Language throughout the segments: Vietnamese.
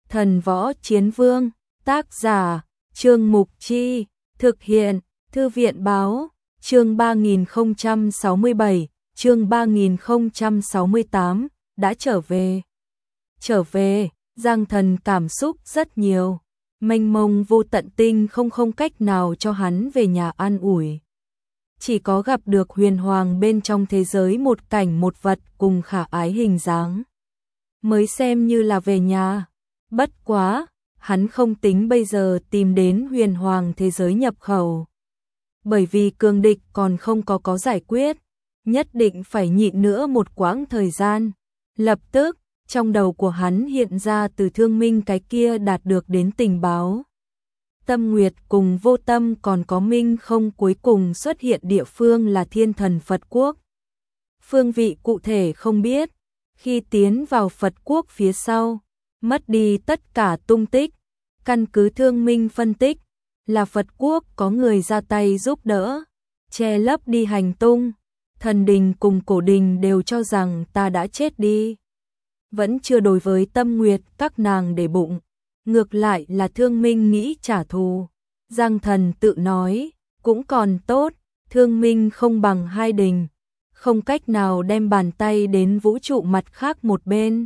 Thần Võ Chiến Vương, tác giả, Trương Mục Chi, thực hiện, Thư viện Báo, chương 3067, chương 3068, đã trở về. Trở về, Giang Thần cảm xúc rất nhiều, mênh mông vô tận tinh không cách nào cho hắn về nhà an ủi. Chỉ có gặp được huyền hoàng bên trong thế giới một cảnh một vật cùng khả ái hình dáng, mới xem như là về nhà. Bất quá, hắn không tính bây giờ tìm đến huyền hoàng thế giới nhập khẩu. Bởi vì cường địch còn không có giải quyết, nhất định phải nhịn nữa một quãng thời gian. Lập tức, trong đầu của hắn hiện ra từ Thương Minh cái kia đạt được đến tình báo. Tâm Nguyệt cùng Vô Tâm còn có Minh Không cuối cùng xuất hiện địa phương là Thiên Thần Phật Quốc. Phương vị cụ thể không biết, khi tiến vào Phật Quốc phía sau, mất đi tất cả tung tích, căn cứ Thương Minh phân tích, là Phật Quốc có người ra tay giúp đỡ, che lấp đi hành tung, thần đình cùng cổ đình đều cho rằng ta đã chết đi. Vẫn chưa đối với Tâm Nguyệt các nàng để bụng, ngược lại là Thương Minh nghĩ trả thù. Giang Thần tự nói, cũng còn tốt, Thương Minh không bằng hai đình, không cách nào đem bàn tay đến vũ trụ mặt khác một bên.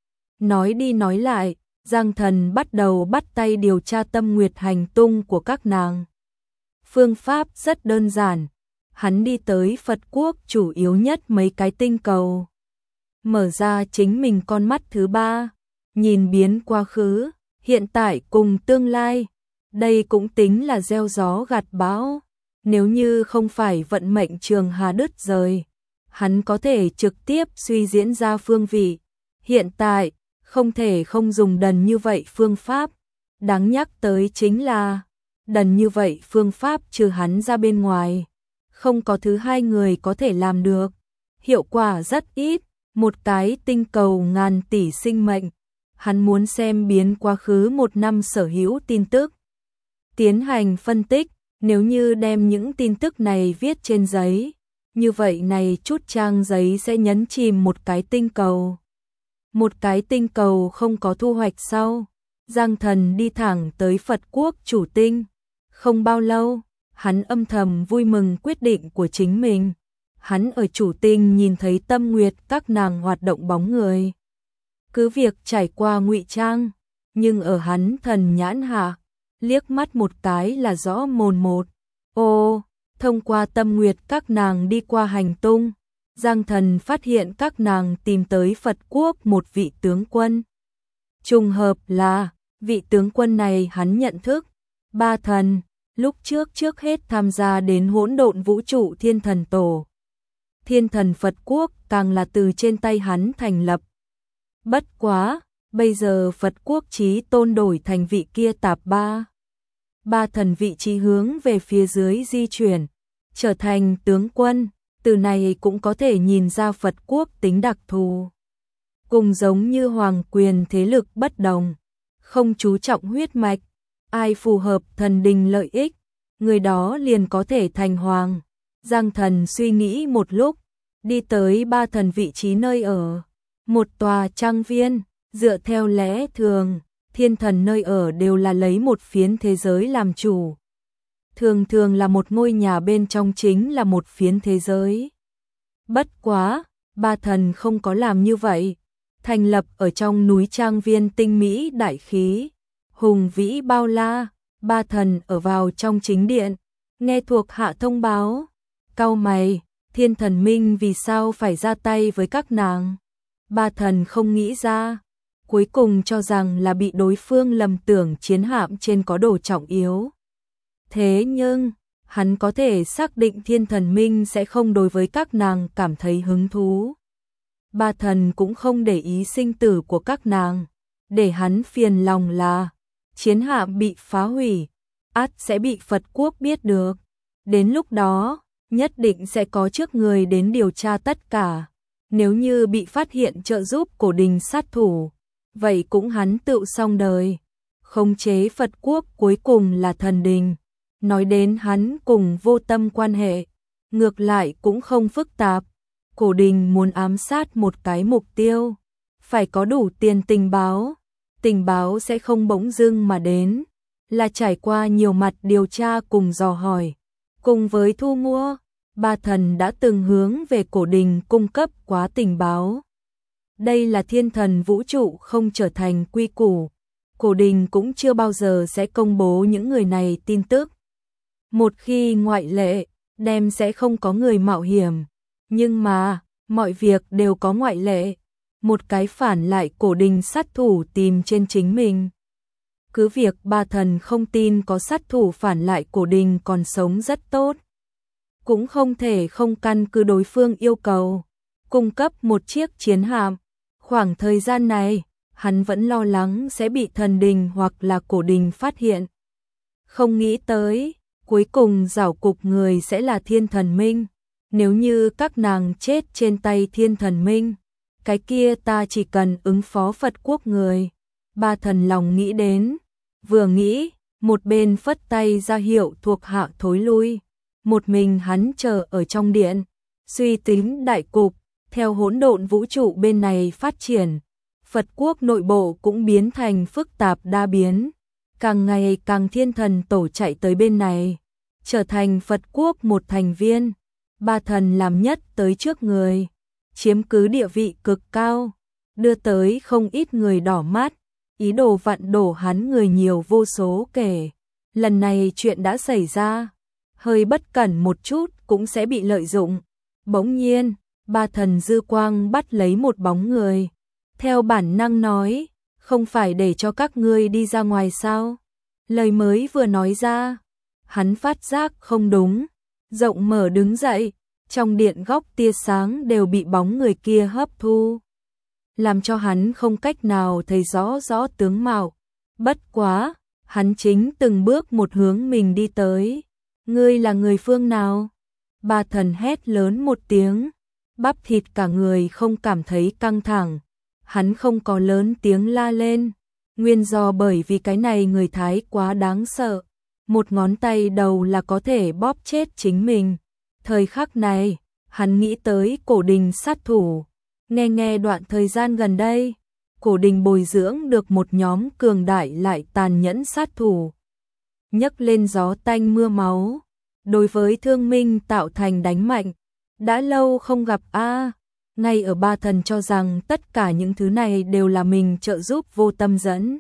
Nói đi nói lại, Giang Thần bắt đầu bắt tay điều tra Tâm Nguyệt hành tung của các nàng. Phương pháp rất đơn giản, hắn đi tới Phật Quốc chủ yếu nhất mấy cái tinh cầu. Mở ra chính mình con mắt thứ ba, nhìn biến quá khứ, hiện tại cùng tương lai. Đây cũng tính là gieo gió gặt bão. Nếu như không phải vận mệnh trường hà đứt rời, hắn có thể trực tiếp suy diễn ra phương vị. Hiện tại, không thể không dùng đần như vậy phương pháp. Đáng nhắc tới chính là, đần như vậy phương pháp trừ hắn ra bên ngoài, không có thứ hai người có thể làm được. Hiệu quả rất ít, một cái tinh cầu ngàn tỷ sinh mệnh. Hắn muốn xem biến quá khứ một năm sở hữu tin tức, tiến hành phân tích. Nếu như đem những tin tức này viết trên giấy, như vậy này chút trang giấy sẽ nhấn chìm một cái tinh cầu. Một cái tinh cầu không có thu hoạch sau, Giang Thần đi thẳng tới Phật Quốc chủ tinh. Không bao lâu, hắn âm thầm vui mừng quyết định của chính mình. Hắn ở chủ tinh nhìn thấy Tâm Nguyệt các nàng hoạt động bóng người. Cứ việc trải qua ngụy trang, nhưng ở hắn thần nhãn hạ, liếc mắt một cái là rõ mồn một. Ô, thông qua Tâm Nguyệt các nàng đi qua hành tung, Giang Thần phát hiện các nàng tìm tới Phật Quốc một vị tướng quân. Trùng hợp là, vị tướng quân này hắn nhận thức, Ba Thần, lúc trước hết tham gia đến hỗn độn vũ trụ Thiên Thần Tổ. Thiên Thần Phật Quốc càng là từ trên tay hắn thành lập. Bất quá, bây giờ Phật Quốc chí tôn đổi thành vị kia tạp ba. Ba thần vị trí hướng về phía dưới di chuyển, trở thành tướng quân. Từ này cũng có thể nhìn ra Phật Quốc tính đặc thù. Cùng giống như hoàng quyền thế lực bất đồng, không chú trọng huyết mạch, ai phù hợp thần đình lợi ích, người đó liền có thể thành hoàng. Giang Thần suy nghĩ một lúc, đi tới ba thần vị trí nơi ở. Một tòa trang viên, dựa theo lẽ thường, thiên thần nơi ở đều là lấy một phiến thế giới làm chủ. Thường thường là một ngôi nhà bên trong chính là một phiến thế giới. Bất quá, ba thần không có làm như vậy. Thành lập ở trong núi trang viên tinh mỹ đại khí, hùng vĩ bao la. Ba thần ở vào trong chính điện, nghe thuộc hạ thông báo. Cau mày, Thiên Thần Minh vì sao phải ra tay với các nàng? Ba thần không nghĩ ra, cuối cùng cho rằng là bị đối phương lầm tưởng chiến hạm trên có đồ trọng yếu. Thế nhưng, hắn có thể xác định Thiên Thần Minh sẽ không đối với các nàng cảm thấy hứng thú. Ba thần cũng không để ý sinh tử của các nàng. Để hắn phiền lòng là, chiến hạm bị phá hủy, ắt sẽ bị Phật Quốc biết được. Đến lúc đó, nhất định sẽ có trước người đến điều tra tất cả. Nếu như bị phát hiện trợ giúp cổ đình sát thủ, vậy cũng hắn tự xong đời. Khống chế Phật Quốc cuối cùng là thần đình. Nói đến hắn cùng Vô Tâm quan hệ, ngược lại cũng không phức tạp. Cổ đình muốn ám sát một cái mục tiêu, phải có đủ tiền tình báo. tình báo sẽ không bỗng dưng mà đến, là trải qua nhiều mặt điều tra cùng dò hỏi, cùng với thu mua, Ba Thần đã từng hướng về Cổ Đình cung cấp quá tình báo. Đây là thiên thần vũ trụ không trở thành quy củ, Cổ Đình cũng chưa bao giờ sẽ công bố những người này tin tức. Một khi ngoại lệ, đem sẽ không có người mạo hiểm, nhưng mà, mọi việc đều có ngoại lệ, một cái phản lại Cổ Đình sát thủ tìm trên chính mình. Cứ việc Ba Thần không tin có sát thủ phản lại Cổ Đình còn sống rất tốt, cũng không thể không căn cứ đối phương yêu cầu, cung cấp một chiếc chiến hạm. Khoảng thời gian này, hắn vẫn lo lắng sẽ bị thần đình hoặc là Cổ Đình phát hiện. Không nghĩ tới, cuối cùng giảo cục người sẽ là Thiên Thần Minh. Nếu như các nàng chết trên tay Thiên Thần Minh, cái kia ta chỉ cần ứng phó Phật quốc người. Ba Thần lòng nghĩ đến, vừa nghĩ, một bên phất tay ra hiệu thuộc hạ thối lui. Một mình hắn chờ ở trong điện, suy tính đại cục, theo hỗn độn vũ trụ bên này phát triển, Phật quốc nội bộ cũng biến thành phức tạp đa biến, càng ngày càng thiên thần tổ chạy tới bên này, trở thành Phật quốc một thành viên. Ba Thần làm nhất tới trước người, chiếm cứ địa vị cực cao, đưa tới không ít người đỏ mắt, ý đồ vặn đổ hắn người nhiều vô số kể. Lần này chuyện đã xảy ra, hơi bất cẩn một chút cũng sẽ bị lợi dụng. Bỗng nhiên, Ba Thần dư quang bắt lấy một bóng người, theo bản năng nói, không phải để cho các ngươi đi ra ngoài sao? Lời mới vừa nói ra, hắn phát giác không đúng, rộng mở đứng dậy, trong điện góc tia sáng đều bị bóng người kia hấp thu, làm cho hắn không cách nào thấy rõ rõ tướng mạo. Bất quá, hắn chính từng bước một hướng mình đi tới. Ngươi là người phương nào? Ba Thần hét lớn một tiếng, bắp thịt cả người không cảm thấy căng thẳng. Hắn không có lớn tiếng la lên, nguyên do bởi vì cái này người Thái quá đáng sợ, một ngón tay đầu là có thể bóp chết chính mình. Thời khắc này, hắn nghĩ tới Cổ Đình sát thủ, nghe đoạn thời gian gần đây, Cổ Đình bồi dưỡng được một nhóm cường đại lại tàn nhẫn sát thủ, nhấc lên gió tanh mưa máu, đối với thương minh tạo thành đánh mạnh, đã lâu không gặp a. Ngay ở Ba Thần cho rằng tất cả những thứ này đều là mình trợ giúp vô tâm dẫn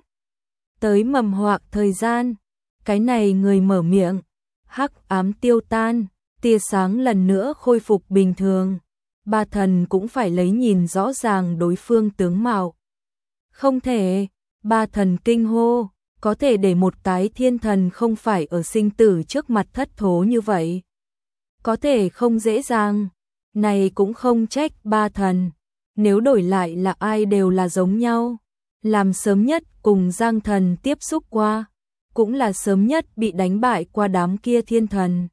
tới mầm họa thời gian, cái này người mở miệng, hắc ám tiêu tan, tia sáng lần nữa khôi phục bình thường. Ba Thần cũng phải lấy nhìn rõ ràng đối phương tướng mạo. Không thể, Ba Thần kinh hô, có thể để một cái thiên thần không phải ở sinh tử trước mặt thất thố như vậy. Có thể không dễ dàng, này cũng không trách Ba Thần, nếu đổi lại là ai đều là giống nhau. Làm sớm nhất cùng Giang Thần tiếp xúc qua, cũng là sớm nhất bị đánh bại qua đám kia thiên thần.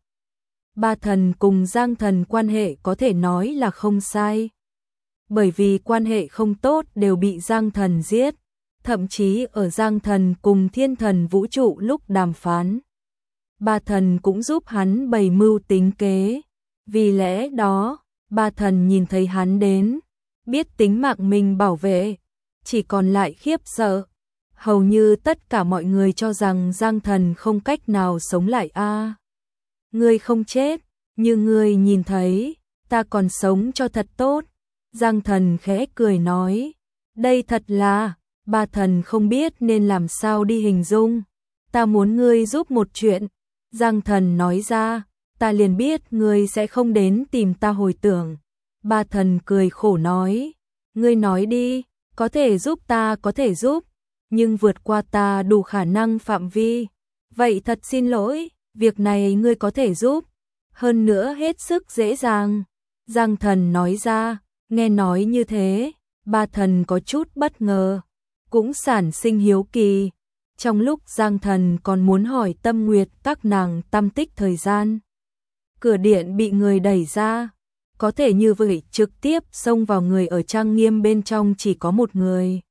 Ba Thần cùng Giang Thần quan hệ có thể nói là không sai. Bởi vì quan hệ không tốt đều bị Giang Thần giết, thậm chí ở Giang Thần cùng thiên thần vũ trụ lúc đàm phán, Ba Thần cũng giúp hắn bày mưu tính kế. Vì lẽ đó, Ba Thần nhìn thấy hắn đến, biết tính mạng mình bảo vệ, chỉ còn lại khiếp sợ. Hầu như tất cả mọi người cho rằng Giang Thần không cách nào sống lại a. Ngươi không chết, như ngươi nhìn thấy, ta còn sống cho thật tốt. Giang Thần khẽ cười nói, đây thật là, Ba Thần không biết nên làm sao đi hình dung. Ta muốn ngươi giúp một chuyện. Giang Thần nói ra, ta liền biết ngươi sẽ không đến tìm ta hồi tưởng. Ba Thần cười khổ nói, ngươi nói đi, có thể giúp ta có thể giúp, nhưng vượt qua ta đủ khả năng phạm vi. Vậy thật xin lỗi, việc này ngươi có thể giúp, hơn nữa hết sức dễ dàng. Giang Thần nói ra, nghe nói như thế, Ba Thần có chút bất ngờ, cũng sản sinh hiếu kỳ. Trong lúc Giang Thần còn muốn hỏi Tâm Nguyệt các nàng tâm tích thời gian, cửa điện bị người đẩy ra, có thể như vậy trực tiếp xông vào người ở trang nghiêm bên trong chỉ có một người.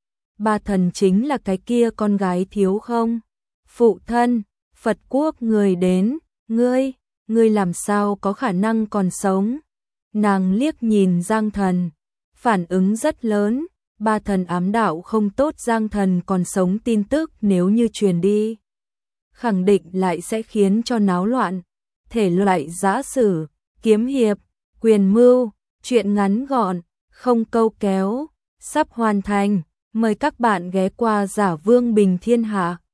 Ba Thần chính là cái kia con gái thiếu không? Phụ thân, Phật quốc người đến, ngươi làm sao có khả năng còn sống? Nàng liếc nhìn Giang Thần, phản ứng rất lớn, Ba thần ám đạo không tốt Giang Thần còn sống tin tức nếu như truyền đi, khẳng định lại sẽ khiến cho náo loạn. Thể loại giã sử, kiếm hiệp, quyền mưu, truyện ngắn gọn, không câu kéo, sắp hoàn thành. Mời các bạn ghé qua Giả Vương Bình Thiên Hạ.